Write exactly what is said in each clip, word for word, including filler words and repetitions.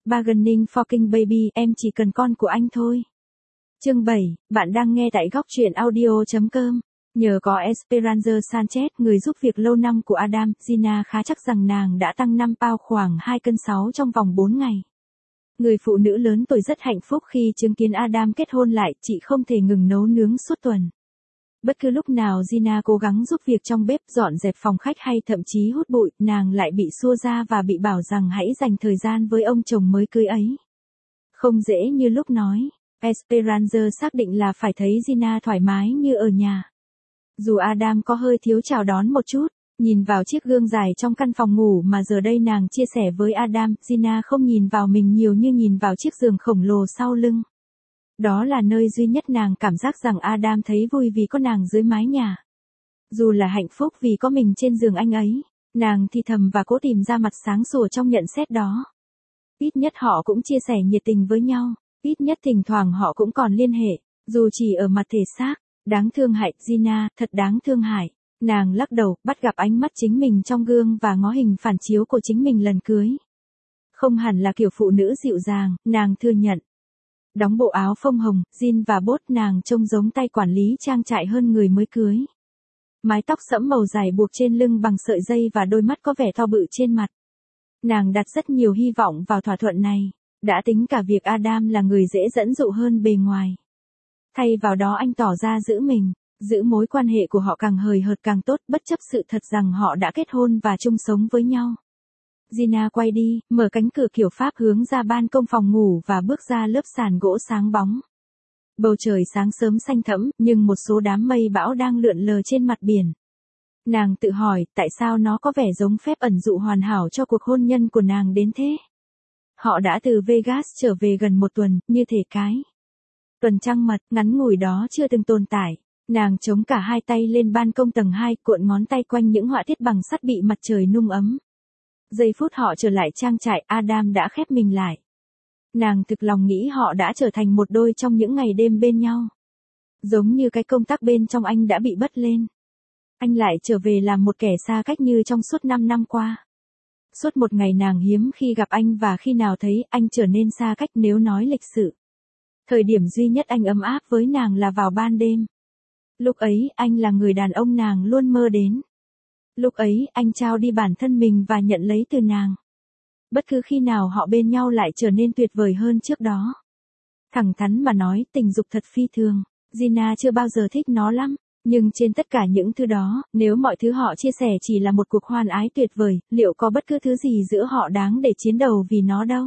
Bargaining for King Baby, em chỉ cần con của anh thôi. Chương bảy, bạn đang nghe tại góc truyện audio chấm com. Nhờ có Esperanza Sanchez, người giúp việc lâu năm của Adam, Gina khá chắc rằng nàng đã tăng năm pound khoảng hai cân sáu trong vòng bốn ngày. Người phụ nữ lớn tuổi rất hạnh phúc khi chứng kiến Adam kết hôn lại, chị không thể ngừng nấu nướng suốt tuần. Bất cứ lúc nào Gina cố gắng giúp việc trong bếp, dọn dẹp phòng khách hay thậm chí hút bụi, nàng lại bị xua ra và bị bảo rằng hãy dành thời gian với ông chồng mới cưới ấy. Không dễ như lúc nói. Esperanza xác định là phải thấy Gina thoải mái như ở nhà. Dù Adam có hơi thiếu chào đón một chút, nhìn vào chiếc gương dài trong căn phòng ngủ mà giờ đây nàng chia sẻ với Adam, Gina không nhìn vào mình nhiều như nhìn vào chiếc giường khổng lồ sau lưng. Đó là nơi duy nhất nàng cảm giác rằng Adam thấy vui vì có nàng dưới mái nhà. Dù là hạnh phúc vì có mình trên giường anh ấy, nàng thì thầm và cố tìm ra mặt sáng sủa trong nhận xét đó. Ít nhất họ cũng chia sẻ nhiệt tình với nhau, ít nhất thỉnh thoảng họ cũng còn liên hệ, dù chỉ ở mặt thể xác. Đáng thương hại, Gina, thật đáng thương hại. Nàng lắc đầu, bắt gặp ánh mắt chính mình trong gương và ngó hình phản chiếu của chính mình lần cưới. Không hẳn là kiểu phụ nữ dịu dàng, nàng thừa nhận. Đóng bộ áo phông hồng, jean và bốt, nàng trông giống tay quản lý trang trại hơn người mới cưới. Mái tóc sẫm màu dài buộc trên lưng bằng sợi dây và đôi mắt có vẻ to bự trên mặt. Nàng đặt rất nhiều hy vọng vào thỏa thuận này, đã tính cả việc Adam là người dễ dẫn dụ hơn bề ngoài. Thay vào đó anh tỏ ra giữ mình, giữ mối quan hệ của họ càng hời hợt càng tốt, bất chấp sự thật rằng họ đã kết hôn và chung sống với nhau. Gina quay đi, mở cánh cửa kiểu Pháp hướng ra ban công phòng ngủ và bước ra lớp sàn gỗ sáng bóng. Bầu trời sáng sớm xanh thẫm, nhưng một số đám mây bão đang lượn lờ trên mặt biển. Nàng tự hỏi, tại sao nó có vẻ giống phép ẩn dụ hoàn hảo cho cuộc hôn nhân của nàng đến thế? Họ đã từ Vegas trở về gần một tuần, như thể cái tuần trăng mật, ngắn ngủi đó chưa từng tồn tại. Nàng chống cả hai tay lên ban công tầng hai, cuộn ngón tay quanh những họa tiết bằng sắt bị mặt trời nung ấm. Giây phút họ trở lại trang trại, Adam đã khép mình lại. Nàng thực lòng nghĩ họ đã trở thành một đôi trong những ngày đêm bên nhau. Giống như cái công tắc bên trong anh đã bị bật lên. Anh lại trở về làm một kẻ xa cách như trong suốt năm năm qua. Suốt một ngày nàng hiếm khi gặp anh và khi nào thấy anh trở nên xa cách nếu nói lịch sự. Thời điểm duy nhất anh ấm áp với nàng là vào ban đêm. Lúc ấy anh là người đàn ông nàng luôn mơ đến. Lúc ấy anh trao đi bản thân mình và nhận lấy từ nàng. Bất cứ khi nào họ bên nhau lại trở nên tuyệt vời hơn trước đó. Thẳng thắn mà nói, tình dục thật phi thường. Gina chưa bao giờ thích nó lắm. Nhưng trên tất cả những thứ đó, nếu mọi thứ họ chia sẻ chỉ là một cuộc hoan ái tuyệt vời, liệu có bất cứ thứ gì giữa họ đáng để chiến đầu vì nó đâu?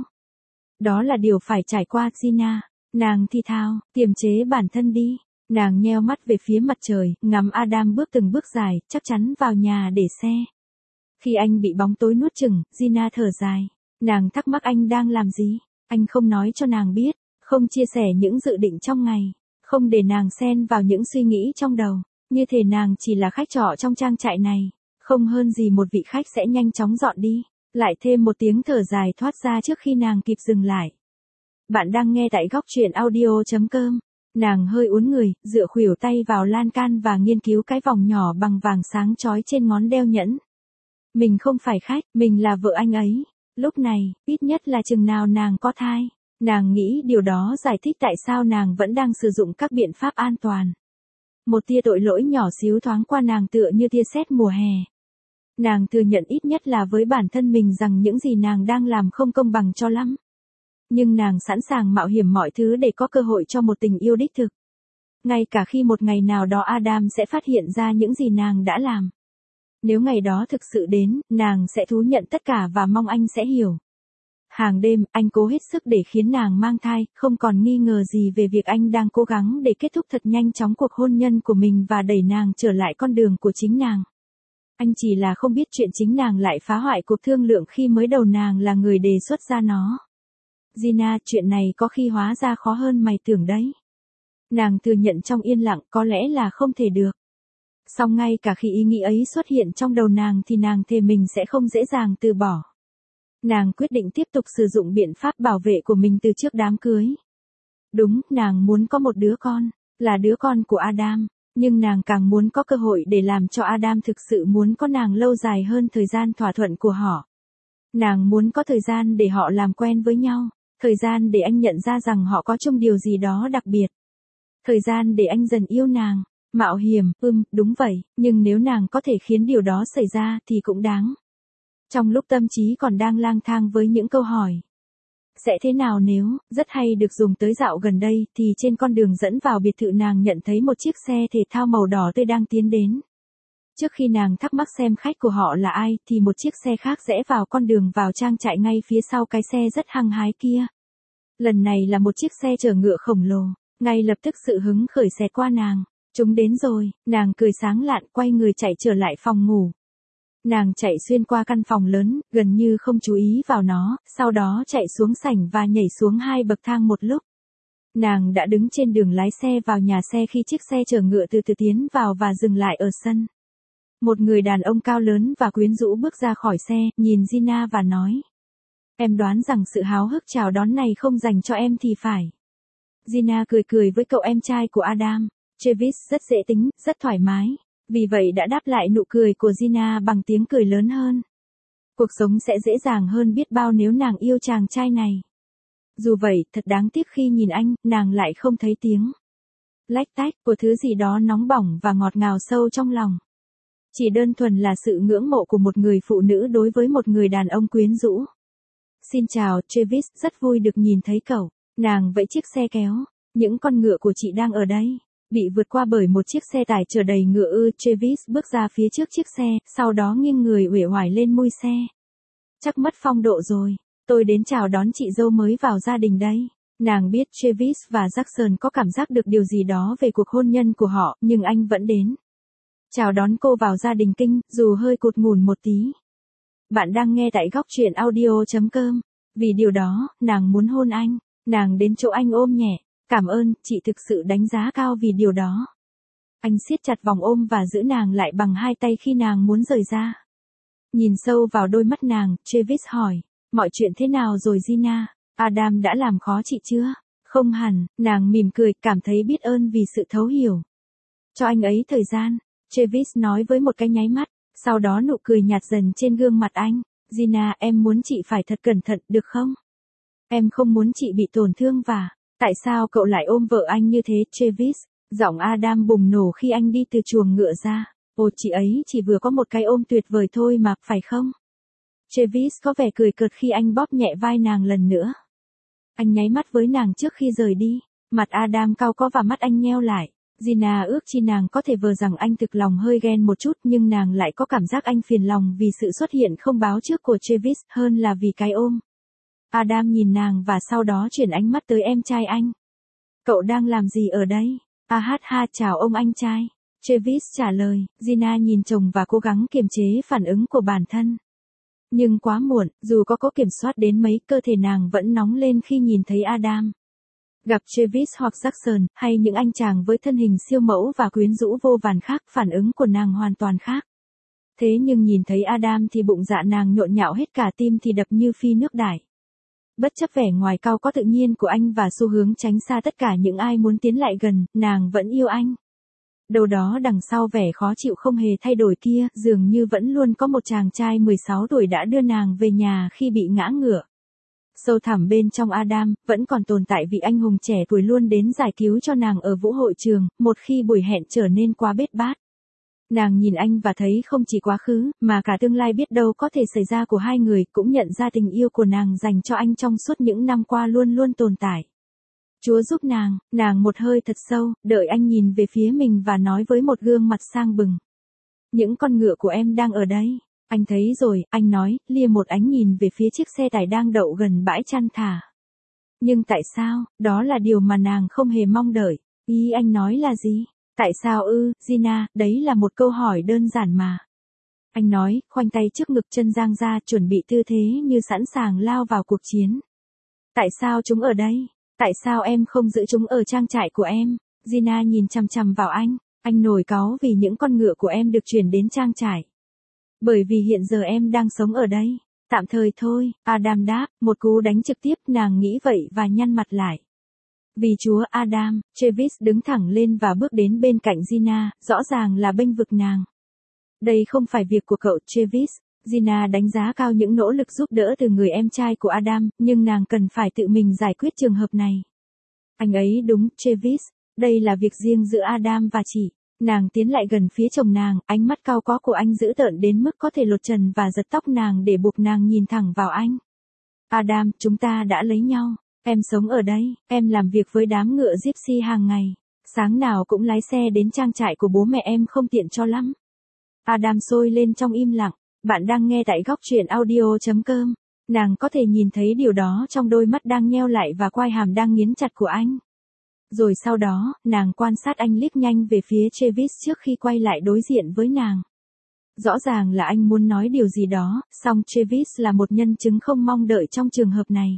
Đó là điều phải trải qua, Gina. Nàng thì thào, kiềm chế bản thân đi. Nàng nheo mắt về phía mặt trời, ngắm Adam bước từng bước dài, chắc chắn vào nhà để xe. Khi anh bị bóng tối nuốt chửng, Gina thở dài. Nàng thắc mắc anh đang làm gì. Anh không nói cho nàng biết, không chia sẻ những dự định trong ngày, không để nàng xen vào những suy nghĩ trong đầu. Như thể nàng chỉ là khách trọ trong trang trại này, không hơn gì một vị khách sẽ nhanh chóng dọn đi. Lại thêm một tiếng thở dài thoát ra trước khi nàng kịp dừng lại. Bạn đang nghe tại góc truyện audio chấm com. Nàng hơi uốn người, dựa khuỷu tay vào lan can và nghiên cứu cái vòng nhỏ bằng vàng sáng chói trên ngón đeo nhẫn. Mình không phải khách, mình là vợ anh ấy. Lúc này, ít nhất là chừng nào nàng có thai. Nàng nghĩ điều đó giải thích tại sao nàng vẫn đang sử dụng các biện pháp an toàn. Một tia tội lỗi nhỏ xíu thoáng qua nàng tựa như tia sét mùa hè. Nàng thừa nhận ít nhất là với bản thân mình rằng những gì nàng đang làm không công bằng cho lắm. Nhưng nàng sẵn sàng mạo hiểm mọi thứ để có cơ hội cho một tình yêu đích thực. Ngay cả khi một ngày nào đó Adam sẽ phát hiện ra những gì nàng đã làm. Nếu ngày đó thực sự đến, nàng sẽ thú nhận tất cả và mong anh sẽ hiểu. Hàng đêm, anh cố hết sức để khiến nàng mang thai, không còn nghi ngờ gì về việc anh đang cố gắng để kết thúc thật nhanh chóng cuộc hôn nhân của mình và đẩy nàng trở lại con đường của chính nàng. Anh chỉ là không biết chuyện chính nàng lại phá hoại cuộc thương lượng khi mới đầu nàng là người đề xuất ra nó. Gina, chuyện này có khi hóa ra khó hơn mày tưởng đấy. Nàng thừa nhận trong yên lặng, có lẽ là không thể được. Song ngay cả khi ý nghĩ ấy xuất hiện trong đầu nàng thì nàng thề mình sẽ không dễ dàng từ bỏ. Nàng quyết định tiếp tục sử dụng biện pháp bảo vệ của mình từ trước đám cưới. Đúng, nàng muốn có một đứa con, là đứa con của Adam, nhưng nàng càng muốn có cơ hội để làm cho Adam thực sự muốn có nàng lâu dài hơn thời gian thỏa thuận của họ. Nàng muốn có thời gian để họ làm quen với nhau, thời gian để anh nhận ra rằng họ có chung điều gì đó đặc biệt. Thời gian để anh dần yêu nàng. Mạo hiểm, ừm, đúng vậy, nhưng nếu nàng có thể khiến điều đó xảy ra thì cũng đáng. Trong lúc tâm trí còn đang lang thang với những câu hỏi. Sẽ thế nào nếu, rất hay được dùng tới dạo gần đây, thì trên con đường dẫn vào biệt thự nàng nhận thấy một chiếc xe thể thao màu đỏ tươi đang tiến đến. Trước khi nàng thắc mắc xem khách của họ là ai, thì một chiếc xe khác rẽ vào con đường vào trang trại ngay phía sau cái xe rất hăng hái kia. Lần này là một chiếc xe chở ngựa khổng lồ, ngay lập tức sự hứng khởi xẹt qua nàng. Chúng đến rồi, nàng cười sáng lạn quay người chạy trở lại phòng ngủ. Nàng chạy xuyên qua căn phòng lớn, gần như không chú ý vào nó, sau đó chạy xuống sảnh và nhảy xuống hai bậc thang một lúc. Nàng đã đứng trên đường lái xe vào nhà xe khi chiếc xe chở ngựa từ từ tiến vào và dừng lại ở sân. Một người đàn ông cao lớn và quyến rũ bước ra khỏi xe, nhìn Gina và nói. Em đoán rằng sự háo hức chào đón này không dành cho em thì phải. Gina cười cười với cậu em trai của Adam. Travis rất dễ tính, rất thoải mái. Vì vậy đã đáp lại nụ cười của Gina bằng tiếng cười lớn hơn. Cuộc sống sẽ dễ dàng hơn biết bao nếu nàng yêu chàng trai này. Dù vậy, thật đáng tiếc khi nhìn anh, nàng lại không thấy tiếng lách tách của thứ gì đó nóng bỏng và ngọt ngào sâu trong lòng. Chỉ đơn thuần là sự ngưỡng mộ của một người phụ nữ đối với một người đàn ông quyến rũ. Xin chào, Travis, rất vui được nhìn thấy cậu. Nàng vẫy chiếc xe kéo. Những con ngựa của chị đang ở đây. Bị vượt qua bởi một chiếc xe tải chở đầy ngựa ư. Travis bước ra phía trước chiếc xe, sau đó nghiêng người uể oải lên mui xe. Chắc mất phong độ rồi. Tôi đến chào đón chị dâu mới vào gia đình đây. Nàng biết Travis và Jackson có cảm giác được điều gì đó về cuộc hôn nhân của họ, nhưng anh vẫn đến. Chào đón cô vào gia đình Kinh, dù hơi cụt ngủn một tí. Bạn đang nghe tại góc truyện audio chấm com. Vì điều đó, nàng muốn hôn anh. Nàng đến chỗ anh ôm nhẹ. Cảm ơn, chị thực sự đánh giá cao vì điều đó. Anh siết chặt vòng ôm và giữ nàng lại bằng hai tay khi nàng muốn rời ra. Nhìn sâu vào đôi mắt nàng, Travis hỏi. Mọi chuyện thế nào rồi Gina? Adam đã làm khó chị chưa? Không hẳn, nàng mỉm cười, cảm thấy biết ơn vì sự thấu hiểu. Cho anh ấy thời gian, Travis nói với một cái nháy mắt, sau đó nụ cười nhạt dần trên gương mặt anh. Gina, em muốn chị phải thật cẩn thận, được không? Em không muốn chị bị tổn thương và... Tại sao cậu lại ôm vợ anh như thế, Travis? Giọng Adam bùng nổ khi anh đi từ chuồng ngựa ra. Ồ, chị ấy chỉ vừa có một cái ôm tuyệt vời thôi mà, phải không? Travis có vẻ cười cợt khi anh bóp nhẹ vai nàng lần nữa. Anh nháy mắt với nàng trước khi rời đi. Mặt Adam cau có và mắt anh nheo lại. Gina ước chi nàng có thể vờ rằng anh thực lòng hơi ghen một chút, nhưng nàng lại có cảm giác anh phiền lòng vì sự xuất hiện không báo trước của Travis hơn là vì cái ôm. Adam nhìn nàng và sau đó chuyển ánh mắt tới em trai anh. Cậu đang làm gì ở đây? A hát ha, chào ông anh trai. Travis trả lời. Gina nhìn chồng và cố gắng kiềm chế phản ứng của bản thân. Nhưng quá muộn, dù có cố kiểm soát đến mấy, cơ thể nàng vẫn nóng lên khi nhìn thấy Adam. Gặp Travis hoặc Jackson, hay những anh chàng với thân hình siêu mẫu và quyến rũ vô vàn khác, phản ứng của nàng hoàn toàn khác. Thế nhưng nhìn thấy Adam thì bụng dạ nàng nhộn nhạo hết cả, tim thì đập như phi nước đải. Bất chấp vẻ ngoài cao có tự nhiên của anh và xu hướng tránh xa tất cả những ai muốn tiến lại gần, nàng vẫn yêu anh. Đâu đó đằng sau vẻ khó chịu không hề thay đổi kia, dường như vẫn luôn có một chàng trai mười sáu tuổi đã đưa nàng về nhà khi bị ngã ngựa. Sâu thẳm bên trong Adam, vẫn còn tồn tại vị anh hùng trẻ tuổi luôn đến giải cứu cho nàng ở vũ hội trường, một khi buổi hẹn trở nên quá bết bát. Nàng nhìn anh và thấy không chỉ quá khứ, mà cả tương lai biết đâu có thể xảy ra của hai người, cũng nhận ra tình yêu của nàng dành cho anh trong suốt những năm qua luôn luôn tồn tại. Chúa giúp nàng, nàng một hơi thật sâu, đợi anh nhìn về phía mình và nói với một gương mặt sang bừng. Những con ngựa của em đang ở đây. Anh thấy rồi, anh nói, lia một ánh nhìn về phía chiếc xe tải đang đậu gần bãi chăn thả. Nhưng tại sao, đó là điều mà nàng không hề mong đợi. Ý anh nói là gì? Tại sao ư, Gina, đấy là một câu hỏi đơn giản mà. Anh nói, khoanh tay trước ngực, chân dang ra, chuẩn bị tư thế như sẵn sàng lao vào cuộc chiến. Tại sao chúng ở đây? Tại sao em không giữ chúng ở trang trại của em? Gina nhìn chằm chằm vào anh, anh nổi cáu vì những con ngựa của em được chuyển đến trang trại. Bởi vì hiện giờ em đang sống ở đây. Tạm thời thôi, Adam đáp, một cú đánh trực tiếp, nàng nghĩ vậy và nhăn mặt lại. Vì Chúa Adam, Travis đứng thẳng lên và bước đến bên cạnh Gina, rõ ràng là bênh vực nàng. Đây không phải việc của cậu Travis. Gina đánh giá cao những nỗ lực giúp đỡ từ người em trai của Adam, nhưng nàng cần phải tự mình giải quyết trường hợp này. Anh ấy đúng, Travis, đây là việc riêng giữa Adam và chị. Nàng tiến lại gần phía chồng nàng, ánh mắt cau có của anh dữ tợn đến mức có thể lột trần và giật tóc nàng để buộc nàng nhìn thẳng vào anh. Adam, chúng ta đã lấy nhau. Em sống ở đây, em làm việc với đám ngựa gypsy hàng ngày. Sáng nào cũng lái xe đến trang trại của bố mẹ em không tiện cho lắm. Adam sôi lên trong im lặng. Bạn đang nghe tại góc truyện audio chấm com. Nàng có thể nhìn thấy điều đó trong đôi mắt đang nheo lại và quai hàm đang nghiến chặt của anh. Rồi sau đó, nàng quan sát anh liếc nhanh về phía Travis trước khi quay lại đối diện với nàng. Rõ ràng là anh muốn nói điều gì đó, song Travis là một nhân chứng không mong đợi trong trường hợp này.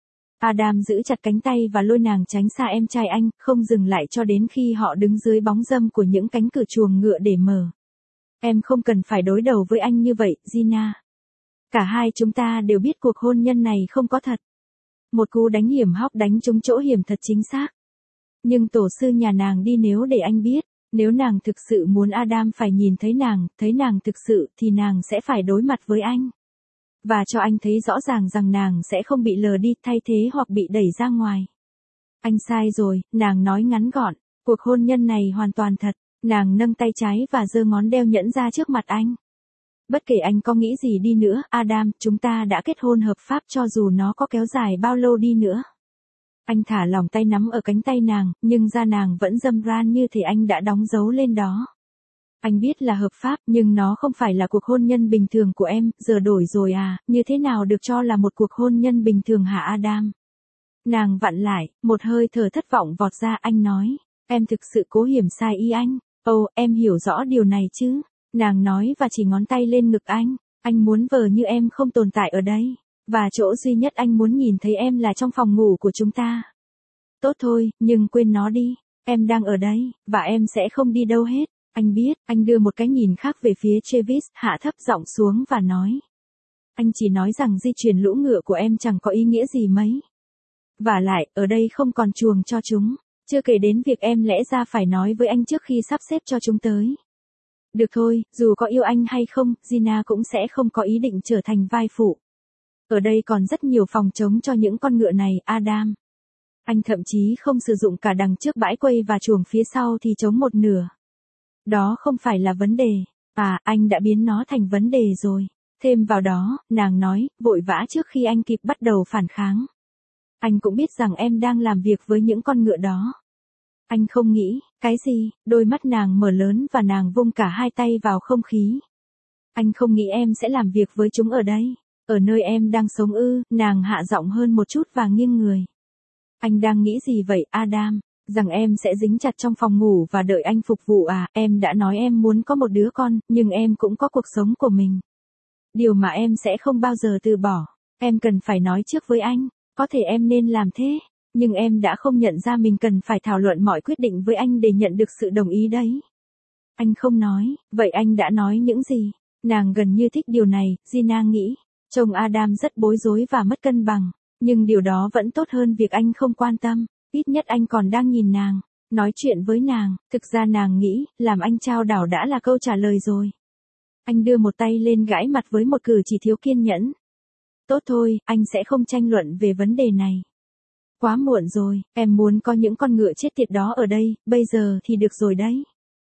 Adam giữ chặt cánh tay và lôi nàng tránh xa em trai anh, không dừng lại cho đến khi họ đứng dưới bóng râm của những cánh cửa chuồng ngựa để mở. Em không cần phải đối đầu với anh như vậy, Gina. Cả hai chúng ta đều biết cuộc hôn nhân này không có thật. Một cú đánh hiểm hóc đánh trúng chỗ hiểm thật chính xác. Nhưng tổ sư nhà nàng đi nếu để anh biết, nếu nàng thực sự muốn Adam phải nhìn thấy nàng, thấy nàng thực sự thì nàng sẽ phải đối mặt với anh. Và cho anh thấy rõ ràng rằng nàng sẽ không bị lờ đi, thay thế hoặc bị đẩy ra ngoài. Anh sai rồi, nàng nói ngắn gọn, cuộc hôn nhân này hoàn toàn thật. Nàng nâng tay trái và giơ ngón đeo nhẫn ra trước mặt anh. Bất kể anh có nghĩ gì đi nữa, Adam, chúng ta đã kết hôn hợp pháp cho dù nó có kéo dài bao lâu đi nữa. Anh thả lỏng tay nắm ở cánh tay nàng, nhưng da nàng vẫn râm ran như thể anh đã đóng dấu lên đó. Anh biết là hợp pháp, nhưng nó không phải là cuộc hôn nhân bình thường của em, giờ đổi rồi à, như thế nào được cho là một cuộc hôn nhân bình thường hả Adam? Nàng vặn lại, một hơi thở thất vọng vọt ra, anh nói, em thực sự cố hiểm sai ý anh. Ồ, oh, em hiểu rõ điều này chứ? Nàng nói và chỉ ngón tay lên ngực anh. Anh muốn vờ như em không tồn tại ở đây. Và chỗ duy nhất anh muốn nhìn thấy em là trong phòng ngủ của chúng ta. Tốt thôi, nhưng quên nó đi. Em đang ở đây, và em sẽ không đi đâu hết. Anh biết, anh đưa một cái nhìn khác về phía Travis, hạ thấp giọng xuống và nói. Anh chỉ nói rằng di chuyển lũ ngựa của em chẳng có ý nghĩa gì mấy. Vả lại, ở đây không còn chuồng cho chúng. Chưa kể đến việc em lẽ ra phải nói với anh trước khi sắp xếp cho chúng tới. Được thôi, dù có yêu anh hay không, Gina cũng sẽ không có ý định trở thành vai phụ. Ở đây còn rất nhiều phòng trống cho những con ngựa này, Adam. Anh thậm chí không sử dụng cả đằng trước bãi quây và chuồng phía sau thì trống một nửa. Đó không phải là vấn đề. À, anh đã biến nó thành vấn đề rồi. Thêm vào đó, nàng nói, vội vã trước khi anh kịp bắt đầu phản kháng. Anh cũng biết rằng em đang làm việc với những con ngựa đó. Anh không nghĩ, cái gì, đôi mắt nàng mở lớn và nàng vung cả hai tay vào không khí. Anh không nghĩ em sẽ làm việc với chúng ở đây, ở nơi em đang sống ư, nàng hạ giọng hơn một chút và nghiêng người. Anh đang nghĩ gì vậy, Adam, rằng em sẽ dính chặt trong phòng ngủ và đợi anh phục vụ à, em đã nói em muốn có một đứa con, nhưng em cũng có cuộc sống của mình. Điều mà em sẽ không bao giờ từ bỏ, em cần phải nói trước với anh. Có thể em nên làm thế, nhưng em đã không nhận ra mình cần phải thảo luận mọi quyết định với anh để nhận được sự đồng ý đấy. Anh không nói, vậy anh đã nói những gì? Nàng gần như thích điều này, Gina nghĩ. Chồng Adam rất bối rối và mất cân bằng, nhưng điều đó vẫn tốt hơn việc anh không quan tâm, ít nhất anh còn đang nhìn nàng, nói chuyện với nàng. Thực ra nàng nghĩ, làm anh trao đảo đã là câu trả lời rồi. Anh đưa một tay lên gãi mặt với một cử chỉ thiếu kiên nhẫn. Tốt thôi, anh sẽ không tranh luận về vấn đề này. Quá muộn rồi, em muốn có những con ngựa chết tiệt đó ở đây, bây giờ thì được rồi đấy.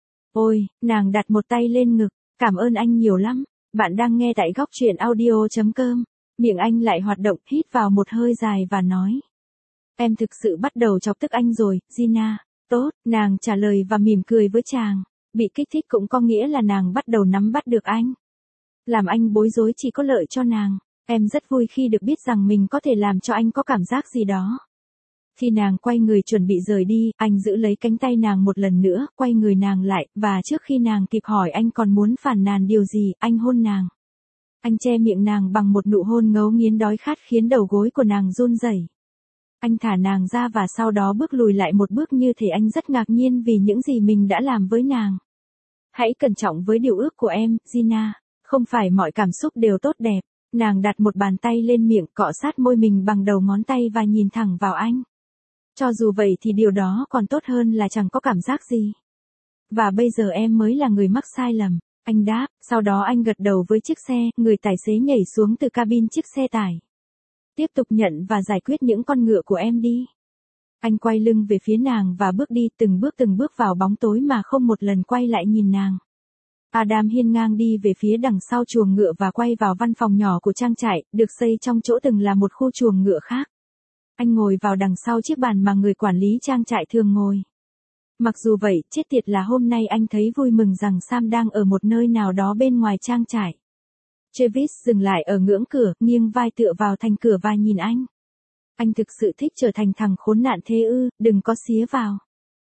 Ôi, nàng đặt một tay lên ngực, cảm ơn anh nhiều lắm. Bạn đang nghe tại góc truyện audio chấm com. Miệng anh lại hoạt động, hít vào một hơi dài và nói. Em thực sự bắt đầu chọc tức anh rồi, Gina. Tốt, nàng trả lời và mỉm cười với chàng. Bị kích thích cũng có nghĩa là nàng bắt đầu nắm bắt được anh. Làm anh bối rối chỉ có lợi cho nàng. Em rất vui khi được biết rằng mình có thể làm cho anh có cảm giác gì đó. Khi nàng quay người chuẩn bị rời đi, anh giữ lấy cánh tay nàng một lần nữa, quay người nàng lại, và trước khi nàng kịp hỏi anh còn muốn phàn nàn điều gì, anh hôn nàng. Anh che miệng nàng bằng một nụ hôn ngấu nghiến đói khát khiến đầu gối của nàng run rẩy. Anh thả nàng ra và sau đó bước lùi lại một bước như thể anh rất ngạc nhiên vì những gì mình đã làm với nàng. Hãy cẩn trọng với điều ước của em, Gina. Không phải mọi cảm xúc đều tốt đẹp. Nàng đặt một bàn tay lên miệng, cọ sát môi mình bằng đầu ngón tay và nhìn thẳng vào anh. Cho dù vậy thì điều đó còn tốt hơn là chẳng có cảm giác gì. Và bây giờ em mới là người mắc sai lầm. Anh đáp, sau đó anh gật đầu với chiếc xe, người tài xế nhảy xuống từ cabin chiếc xe tải. Tiếp tục nhận và giải quyết những con ngựa của em đi. Anh quay lưng về phía nàng và bước đi từng bước từng bước vào bóng tối mà không một lần quay lại nhìn nàng. Adam hiên ngang đi về phía đằng sau chuồng ngựa và quay vào văn phòng nhỏ của trang trại, được xây trong chỗ từng là một khu chuồng ngựa khác. Anh ngồi vào đằng sau chiếc bàn mà người quản lý trang trại thường ngồi. Mặc dù vậy, chết tiệt là hôm nay anh thấy vui mừng rằng Sam đang ở một nơi nào đó bên ngoài trang trại. Travis dừng lại ở ngưỡng cửa, nghiêng vai tựa vào thành cửa và nhìn anh. Anh thực sự thích trở thành thằng khốn nạn thế ư, đừng có xía vào.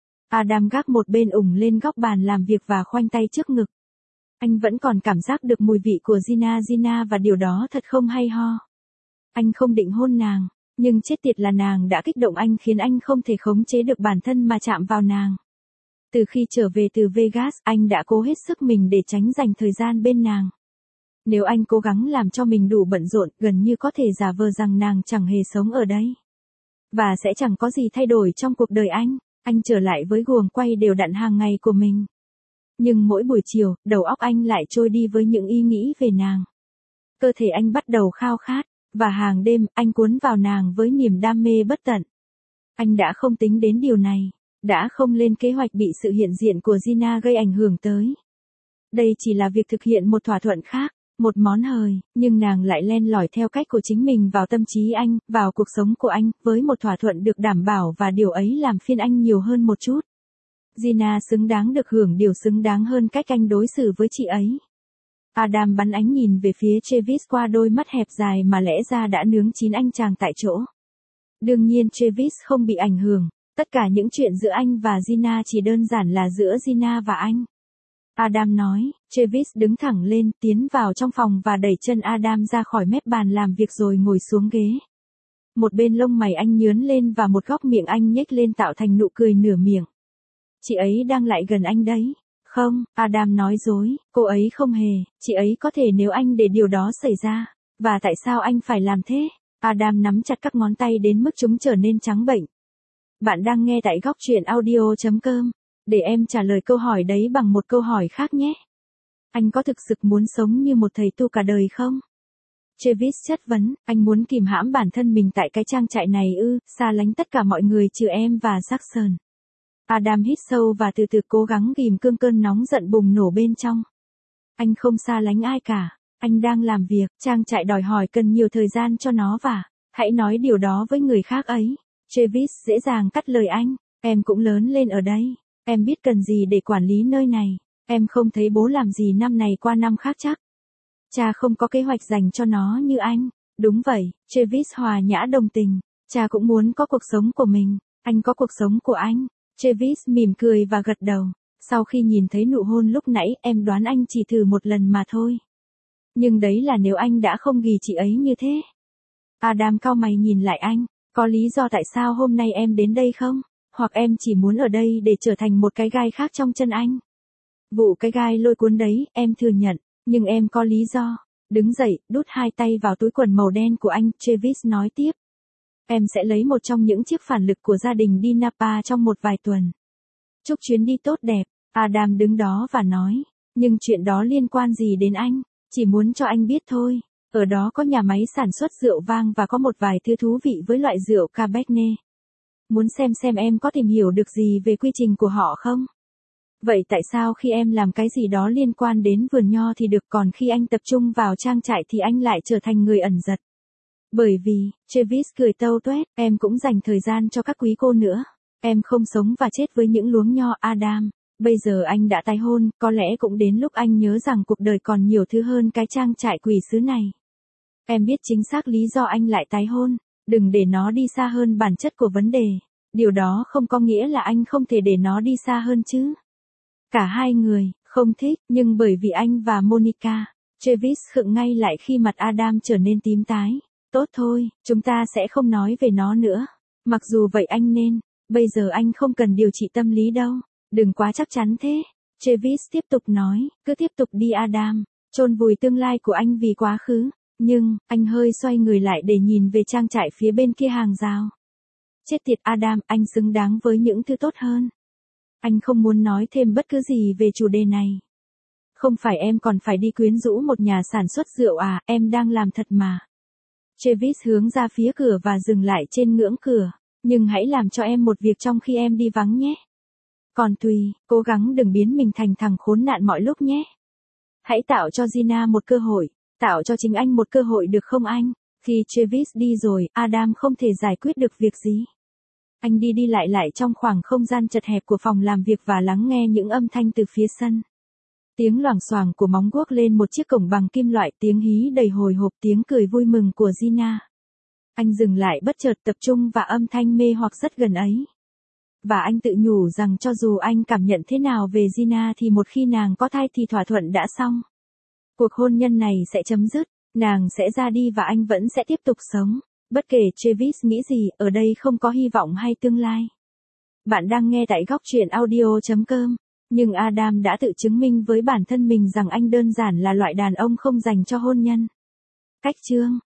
Adam gác một bên ủng lên góc bàn làm việc và khoanh tay trước ngực. Anh vẫn còn cảm giác được mùi vị của Gina Gina và điều đó thật không hay ho. Anh không định hôn nàng, nhưng chết tiệt là nàng đã kích động anh khiến anh không thể khống chế được bản thân mà chạm vào nàng. Từ khi trở về từ Vegas, anh đã cố hết sức mình để tránh dành thời gian bên nàng. Nếu anh cố gắng làm cho mình đủ bận rộn, gần như có thể giả vờ rằng nàng chẳng hề sống ở đây. Và sẽ chẳng có gì thay đổi trong cuộc đời anh, anh trở lại với guồng quay đều đặn hàng ngày của mình. Nhưng mỗi buổi chiều, đầu óc anh lại trôi đi với những ý nghĩ về nàng. Cơ thể anh bắt đầu khao khát, và hàng đêm, anh cuốn vào nàng với niềm đam mê bất tận. Anh đã không tính đến điều này, đã không lên kế hoạch bị sự hiện diện của Gina gây ảnh hưởng tới. Đây chỉ là việc thực hiện một thỏa thuận khác, một món hời, nhưng nàng lại len lỏi theo cách của chính mình vào tâm trí anh, vào cuộc sống của anh, với một thỏa thuận được đảm bảo và điều ấy làm phiền anh nhiều hơn một chút. Gina xứng đáng được hưởng điều xứng đáng hơn cách anh đối xử với chị ấy. Adam bắn ánh nhìn về phía Travis qua đôi mắt hẹp dài mà lẽ ra đã nướng chín anh chàng tại chỗ. Đương nhiên Travis không bị ảnh hưởng, tất cả những chuyện giữa anh và Gina chỉ đơn giản là giữa Gina và anh. Adam nói, Travis đứng thẳng lên, tiến vào trong phòng và đẩy chân Adam ra khỏi mép bàn làm việc rồi ngồi xuống ghế. Một bên lông mày anh nhướn lên và một góc miệng anh nhếch lên tạo thành nụ cười nửa miệng. Chị ấy đang lại gần anh đấy. Không, Adam nói dối, cô ấy không hề, chị ấy có thể nếu anh để điều đó xảy ra. Và tại sao anh phải làm thế? Adam nắm chặt các ngón tay đến mức chúng trở nên trắng bệch. Bạn đang nghe tại góc truyện audio chấm com. Để em trả lời câu hỏi đấy bằng một câu hỏi khác nhé. Anh có thực sự muốn sống như một thầy tu cả đời không? Travis chất vấn, anh muốn kìm hãm bản thân mình tại cái trang trại này ư, xa lánh tất cả mọi người trừ em và Jackson. Adam hít sâu và từ từ cố gắng kìm cơn cơn nóng giận bùng nổ bên trong. Anh không xa lánh ai cả, anh đang làm việc, trang trại đòi hỏi cần nhiều thời gian cho nó và, hãy nói điều đó với người khác ấy. Travis dễ dàng cắt lời anh, em cũng lớn lên ở đây, em biết cần gì để quản lý nơi này, em không thấy bố làm gì năm này qua năm khác chắc. Cha không có kế hoạch dành cho nó như anh, đúng vậy, Travis hòa nhã đồng tình, cha cũng muốn có cuộc sống của mình, anh có cuộc sống của anh. Travis mỉm cười và gật đầu. Sau khi nhìn thấy nụ hôn lúc nãy, em đoán anh chỉ thử một lần mà thôi. Nhưng đấy là nếu anh đã không ghì chị ấy như thế. Adam cau mày nhìn lại anh, có lý do tại sao hôm nay em đến đây không? Hoặc em chỉ muốn ở đây để trở thành một cái gai khác trong chân anh? Vụ cái gai lôi cuốn đấy, em thừa nhận, nhưng em có lý do. Đứng dậy, đút hai tay vào túi quần màu đen của anh, Travis nói tiếp. Em sẽ lấy một trong những chiếc phản lực của gia đình đi Napa trong một vài tuần. Chúc chuyến đi tốt đẹp, Adam đứng đó và nói, nhưng chuyện đó liên quan gì đến anh, chỉ muốn cho anh biết thôi, ở đó có nhà máy sản xuất rượu vang và có một vài thứ thú vị với loại rượu Cabernet. Muốn xem xem em có tìm hiểu được gì về quy trình của họ không? Vậy tại sao khi em làm cái gì đó liên quan đến vườn nho thì được còn khi anh tập trung vào trang trại thì anh lại trở thành người ẩn giật? Bởi vì, Travis cười tâu tuét, em cũng dành thời gian cho các quý cô nữa. Em không sống và chết với những luống nho Adam. Bây giờ anh đã tái hôn, có lẽ cũng đến lúc anh nhớ rằng cuộc đời còn nhiều thứ hơn cái trang trại quỷ sứ này. Em biết chính xác lý do anh lại tái hôn. Đừng để nó đi xa hơn bản chất của vấn đề. Điều đó không có nghĩa là anh không thể để nó đi xa hơn chứ. Cả hai người, không thích, nhưng bởi vì anh và Monica, Travis khựng ngay lại khi mặt Adam trở nên tím tái. Tốt thôi, chúng ta sẽ không nói về nó nữa. Mặc dù vậy anh nên, bây giờ anh không cần điều trị tâm lý đâu. Đừng quá chắc chắn thế. Travis tiếp tục nói, cứ tiếp tục đi Adam, chôn vùi tương lai của anh vì quá khứ. Nhưng, anh hơi xoay người lại để nhìn về trang trại phía bên kia hàng rào. Chết tiệt Adam, anh xứng đáng với những thứ tốt hơn. Anh không muốn nói thêm bất cứ gì về chủ đề này. Không phải em còn phải đi quyến rũ một nhà sản xuất rượu à, em đang làm thật mà. Travis hướng ra phía cửa và dừng lại trên ngưỡng cửa. Nhưng hãy làm cho em một việc trong khi em đi vắng nhé. Còn tùy, cố gắng đừng biến mình thành thằng khốn nạn mọi lúc nhé. Hãy tạo cho Gina một cơ hội, tạo cho chính anh một cơ hội được không anh? Khi Travis đi rồi, Adam không thể giải quyết được việc gì. Anh đi đi lại lại trong khoảng không gian chật hẹp của phòng làm việc và lắng nghe những âm thanh từ phía sân. Tiếng loảng xoảng của móng guốc lên một chiếc cổng bằng kim loại, tiếng hí đầy hồi hộp, tiếng cười vui mừng của Gina. Anh dừng lại bất chợt, tập trung vào âm thanh mê hoặc rất gần ấy. Và anh tự nhủ rằng cho dù anh cảm nhận thế nào về Gina thì một khi nàng có thai thì thỏa thuận đã xong. Cuộc hôn nhân này sẽ chấm dứt, nàng sẽ ra đi và anh vẫn sẽ tiếp tục sống. Bất kể Travis nghĩ gì, ở đây không có hy vọng hay tương lai. Bạn đang nghe tại góc truyện audio chấm com. Nhưng Adam đã tự chứng minh với bản thân mình rằng anh đơn giản là loại đàn ông không dành cho hôn nhân. Cách chương